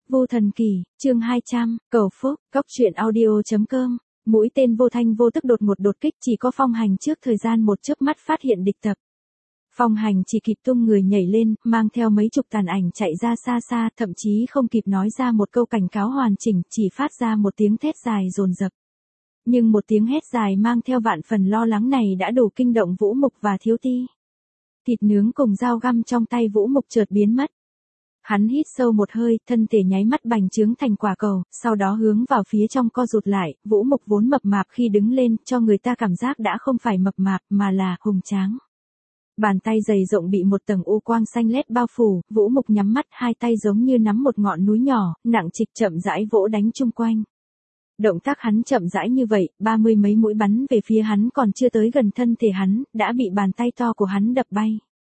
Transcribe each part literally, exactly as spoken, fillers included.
Vô Thần Kỳ, chương hai trăm, cầu phúc, cóc truyện audio.com. Mũi tên vô thanh vô tức đột ngột đột kích, chỉ có Phong Hành trước thời gian một chớp mắt phát hiện địch tập. Phong Hành chỉ kịp tung người nhảy lên, mang theo mấy chục tàn ảnh chạy ra xa xa, thậm chí không kịp nói ra một câu cảnh cáo hoàn chỉnh, chỉ phát ra một tiếng thét dài dồn dập. Nhưng một tiếng hét dài mang theo vạn phần lo lắng này đã đủ kinh động Vũ Mục và Thiếu Ti. Thịt nướng cùng dao găm trong tay Vũ Mục chợt biến mất. Hắn hít sâu một hơi, thân thể nháy mắt bành trướng thành quả cầu, sau đó hướng vào phía trong co rụt lại. Vũ Mục vốn mập mạp khi đứng lên, cho người ta cảm giác đã không phải mập mạp, mà là hùng tráng. Bàn tay dày rộng bị một tầng u quang xanh lét bao phủ, Vũ Mục nhắm mắt, hai tay giống như nắm một ngọn núi nhỏ, nặng trịch chậm rãi vỗ đánh chung quanh. Động tác hắn chậm rãi như vậy, ba mươi mấy mũi bắn về phía hắn còn chưa tới gần thân thể hắn, đã bị bàn tay to của hắn đập bay.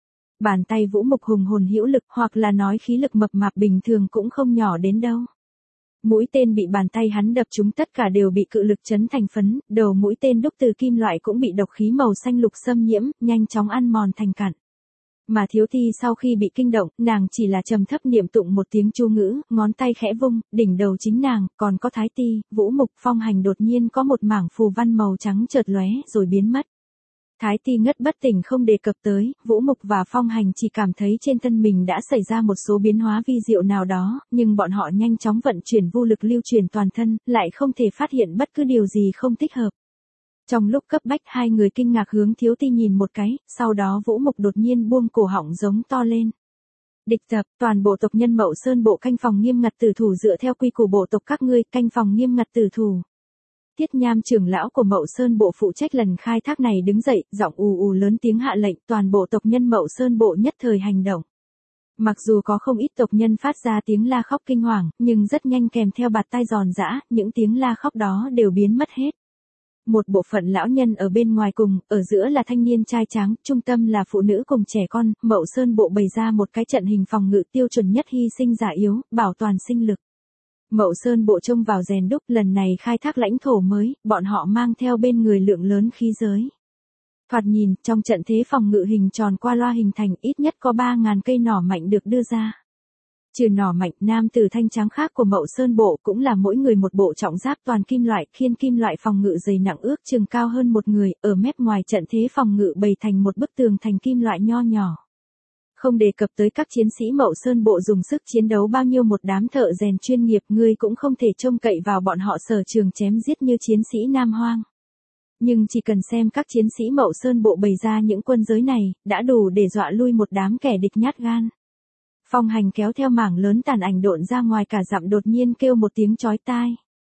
Bàn tay Vũ Mục hùng hồn hữu lực, hoặc là nói khí lực mập mạp bình thường cũng không nhỏ đến đâu. Mũi tên bị bàn tay hắn đập trúng tất cả đều bị cự lực chấn thành phấn, đầu mũi tên đúc từ kim loại cũng bị độc khí màu xanh lục xâm nhiễm, nhanh chóng ăn mòn thành cặn. Mà Thiếu Ti sau khi bị kinh động, nàng chỉ là trầm thấp niệm tụng một tiếng chú ngữ, ngón tay khẽ vung, đỉnh đầu chính nàng, còn có Thái Ti, Vũ Mục, Phong Hành đột nhiên có một mảng phù văn màu trắng chợt lóe rồi biến mất. Thái Ti ngất bất tỉnh không đề cập tới, Vũ Mục và Phong Hành chỉ cảm thấy trên thân mình đã xảy ra một số biến hóa vi diệu nào đó, nhưng bọn họ nhanh chóng vận chuyển vô lực lưu truyền toàn thân, lại không thể phát hiện bất cứ điều gì không thích hợp. Trong lúc cấp bách hai người kinh ngạc hướng Thiếu Ti nhìn một cái, sau đó Vũ Mục đột nhiên buông cổ họng giống to lên. Địch tập, toàn bộ tộc nhân Mậu Sơn bộ canh phòng nghiêm ngặt tử thủ dựa theo quy củ bộ tộc các ngươi, canh phòng nghiêm ngặt tử thủ. Tiết Nham trưởng lão của Mậu Sơn bộ phụ trách lần khai thác này đứng dậy, giọng ù ù lớn tiếng hạ lệnh, toàn bộ tộc nhân Mậu Sơn bộ nhất thời hành động. Mặc dù có không ít tộc nhân phát ra tiếng la khóc kinh hoàng, nhưng rất nhanh kèm theo bạt tai giòn giã, những tiếng la khóc đó đều biến mất hết. Một bộ phận lão nhân ở bên ngoài cùng, ở giữa là thanh niên trai tráng, trung tâm là phụ nữ cùng trẻ con, Mậu Sơn bộ bày ra một cái trận hình phòng ngự tiêu chuẩn nhất, hy sinh giả yếu, bảo toàn sinh lực. Mậu Sơn bộ trông vào rèn đúc, lần này khai thác lãnh thổ mới, bọn họ mang theo bên người lượng lớn khí giới. Thoạt nhìn, trong trận thế phòng ngự hình tròn qua loa hình thành, ít nhất có ba nghìn cây nỏ mạnh được đưa ra. Trừ nỏ mạnh, nam tử thanh trắng khác của Mậu Sơn bộ cũng là mỗi người một bộ trọng giáp toàn kim loại, khiên kim loại phòng ngự dày nặng ước chừng cao hơn một người, ở mép ngoài trận thế phòng ngự bày thành một bức tường thành kim loại nho nhỏ. Không đề cập tới các chiến sĩ Mậu Sơn bộ dùng sức chiến đấu bao nhiêu, một đám thợ rèn chuyên nghiệp, ngươi cũng không thể trông cậy vào bọn họ sở trường chém giết như chiến sĩ Nam Hoang. Nhưng chỉ cần xem các chiến sĩ Mậu Sơn bộ bày ra những quân giới này, đã đủ để dọa lui một đám kẻ địch nhát gan. Phong Hành kéo theo mảng lớn tàn ảnh độn ra ngoài cả dặm, đột nhiên kêu một tiếng chói tai.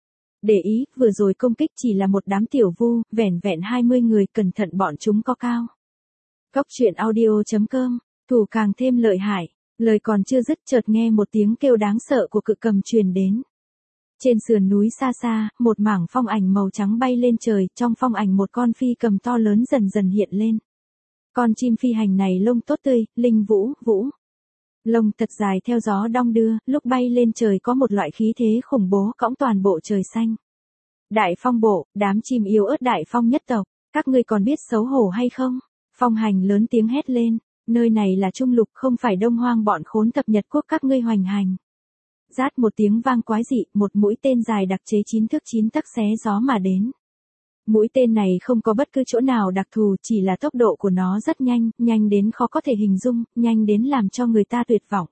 Để ý, vừa rồi công kích chỉ là một đám tiểu vu, vẻn vẹn hai mươi người, cẩn thận bọn chúng có cao. Cóc truyện audio.com. Thủ càng thêm lợi hại, lời còn chưa dứt chợt nghe một tiếng kêu đáng sợ của cự cầm truyền đến. Trên sườn núi xa xa, một mảng phong ảnh màu trắng bay lên trời, trong phong ảnh một con phi cầm to lớn dần dần hiện lên. Con chim phi hành này lông tốt tươi, linh vũ, vũ. Lông thật dài theo gió đong đưa, lúc bay lên trời có một loại khí thế khủng bố cõng toàn bộ trời xanh. Đại Phong bộ, đám chim yếu ớt Đại Phong nhất tộc, các ngươi còn biết xấu hổ hay không? Phong Hành lớn tiếng hét lên. Nơi này là Trung Lục, không phải Đông Hoang, bọn khốn thập Nhật quốc các ngươi hoành hành. Rát một tiếng vang quái dị, một mũi tên dài đặc chế chín thước chín tấc xé gió mà đến. Mũi tên này không có bất cứ chỗ nào đặc thù, chỉ là tốc độ của nó rất nhanh, nhanh đến khó có thể hình dung, nhanh đến làm cho người ta tuyệt vọng.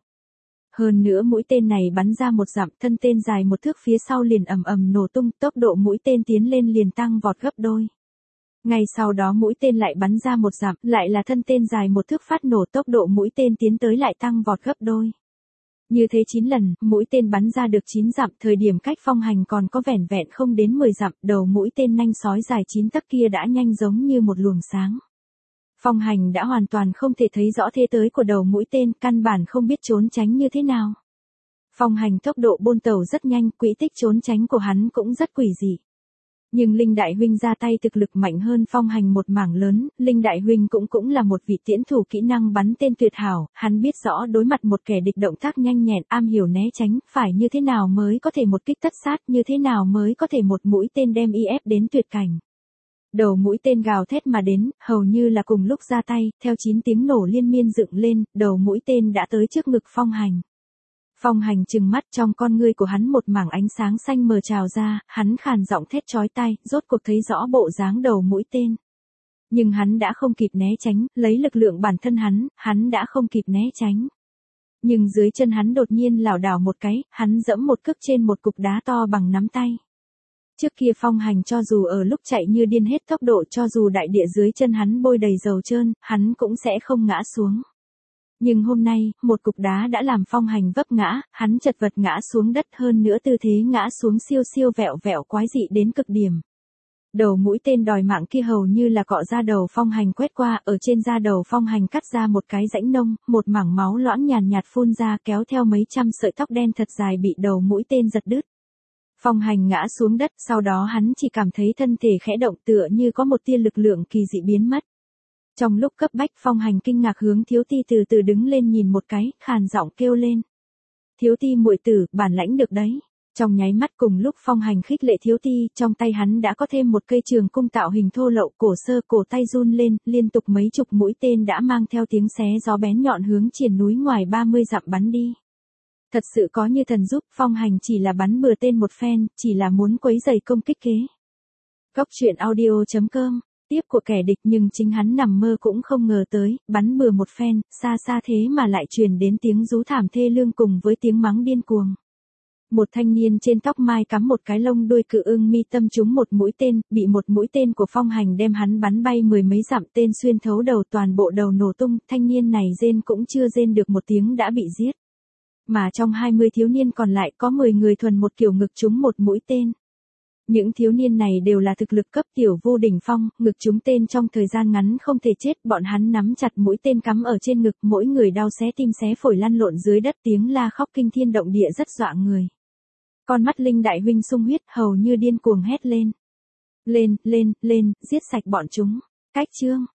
Hơn nữa mũi tên này bắn ra một dặm, thân tên dài một thước phía sau liền ầm ầm nổ tung, tốc độ mũi tên tiến lên liền tăng vọt gấp đôi. Ngay sau đó mũi tên lại bắn ra một dặm, lại là thân tên dài một thước phát nổ, tốc độ mũi tên tiến tới lại tăng vọt gấp đôi. Như thế chín lần, mũi tên bắn ra được chín dặm, thời điểm cách Phong Hành còn có vẻn vẹn không đến mười dặm, đầu mũi tên nanh sói dài chín tấc kia đã nhanh giống như một luồng sáng. Phong Hành đã hoàn toàn không thể thấy rõ thế tới của đầu mũi tên, căn bản không biết trốn tránh như thế nào. Phong Hành tốc độ buôn tàu rất nhanh, quỹ tích trốn tránh của hắn cũng rất quỷ dị. Nhưng Linh Đại Huynh ra tay thực lực mạnh hơn Phong Hành một mảng lớn, Linh Đại Huynh cũng cũng là một vị tiễn thủ kỹ năng bắn tên tuyệt hảo, hắn biết rõ đối mặt một kẻ địch động tác nhanh nhẹn, am hiểu né tránh, phải như thế nào mới có thể một kích tất sát, như thế nào mới có thể một mũi tên đem y ép đến tuyệt cảnh. Đầu mũi tên gào thét mà đến, hầu như là cùng lúc ra tay, theo chín tiếng nổ liên miên dựng lên, đầu mũi tên đã tới trước ngực Phong Hành. Phong Hành trừng mắt, trong con ngươi của hắn một mảng ánh sáng xanh mờ trào ra, hắn khàn giọng thét chói tai, rốt cuộc thấy rõ bộ dáng đầu mũi tên. Nhưng hắn đã không kịp né tránh, lấy lực lượng bản thân hắn, hắn đã không kịp né tránh. Nhưng dưới chân hắn đột nhiên lảo đảo một cái, hắn dẫm một cước trên một cục đá to bằng nắm tay. Trước kia Phong Hành cho dù ở lúc chạy như điên hết tốc độ, cho dù đại địa dưới chân hắn bôi đầy dầu trơn, hắn cũng sẽ không ngã xuống. Nhưng hôm nay, một cục đá đã làm Phong Hành vấp ngã, hắn chật vật ngã xuống đất, hơn nữa tư thế ngã xuống siêu siêu vẹo vẹo quái dị đến cực điểm. Đầu mũi tên đòi mạng kia hầu như là cọ ra đầu Phong Hành quét qua, ở trên da đầu Phong Hành cắt ra một cái rãnh nông, một mảng máu loãng nhàn nhạt phun ra, kéo theo mấy trăm sợi tóc đen thật dài bị đầu mũi tên giật đứt. Phong Hành ngã xuống đất, sau đó hắn chỉ cảm thấy thân thể khẽ động, tựa như có một tia lực lượng kỳ dị biến mất. Trong lúc cấp bách, Phong Hành kinh ngạc hướng Thiếu Ti từ từ đứng lên nhìn một cái, khàn giọng kêu lên. Thiếu Ti muội tử, bản lãnh được đấy. Trong nháy mắt cùng lúc Phong Hành khích lệ Thiếu Ti, trong tay hắn đã có thêm một cây trường cung tạo hình thô lậu cổ sơ, cổ tay run lên, liên tục mấy chục mũi tên đã mang theo tiếng xé gió bén nhọn hướng triền núi ngoài ba mươi dặm bắn đi. Thật sự có như thần giúp, Phong Hành chỉ là bắn bừa tên một phen, chỉ là muốn quấy rầy công kích kế. Góc truyện audio chấm com, tiếp của kẻ địch, nhưng chính hắn nằm mơ cũng không ngờ tới, bắn bừa một phen, xa xa thế mà lại truyền đến tiếng rú thảm thê lương cùng với tiếng mắng điên cuồng. Một thanh niên trên tóc mai cắm một cái lông đuôi cự ưng mi tâm trúng một mũi tên, bị một mũi tên của Phong Hành đem hắn bắn bay mười mấy dặm, tên xuyên thấu đầu, toàn bộ đầu nổ tung, thanh niên này rên cũng chưa rên được một tiếng đã bị giết. Mà trong hai mươi thiếu niên còn lại có mười người thuần một kiểu ngực trúng một mũi tên. Những thiếu niên này đều là thực lực cấp tiểu vô đỉnh phong, ngực trúng tên trong thời gian ngắn không thể chết, bọn hắn nắm chặt mũi tên cắm ở trên ngực, mỗi người đau xé tim xé phổi lăn lộn dưới đất, tiếng la khóc kinh thiên động địa rất dọa người. Con mắt Linh đại huynh sung huyết, hầu như điên cuồng hét lên. Lên, lên, lên, giết sạch bọn chúng. Cách chương.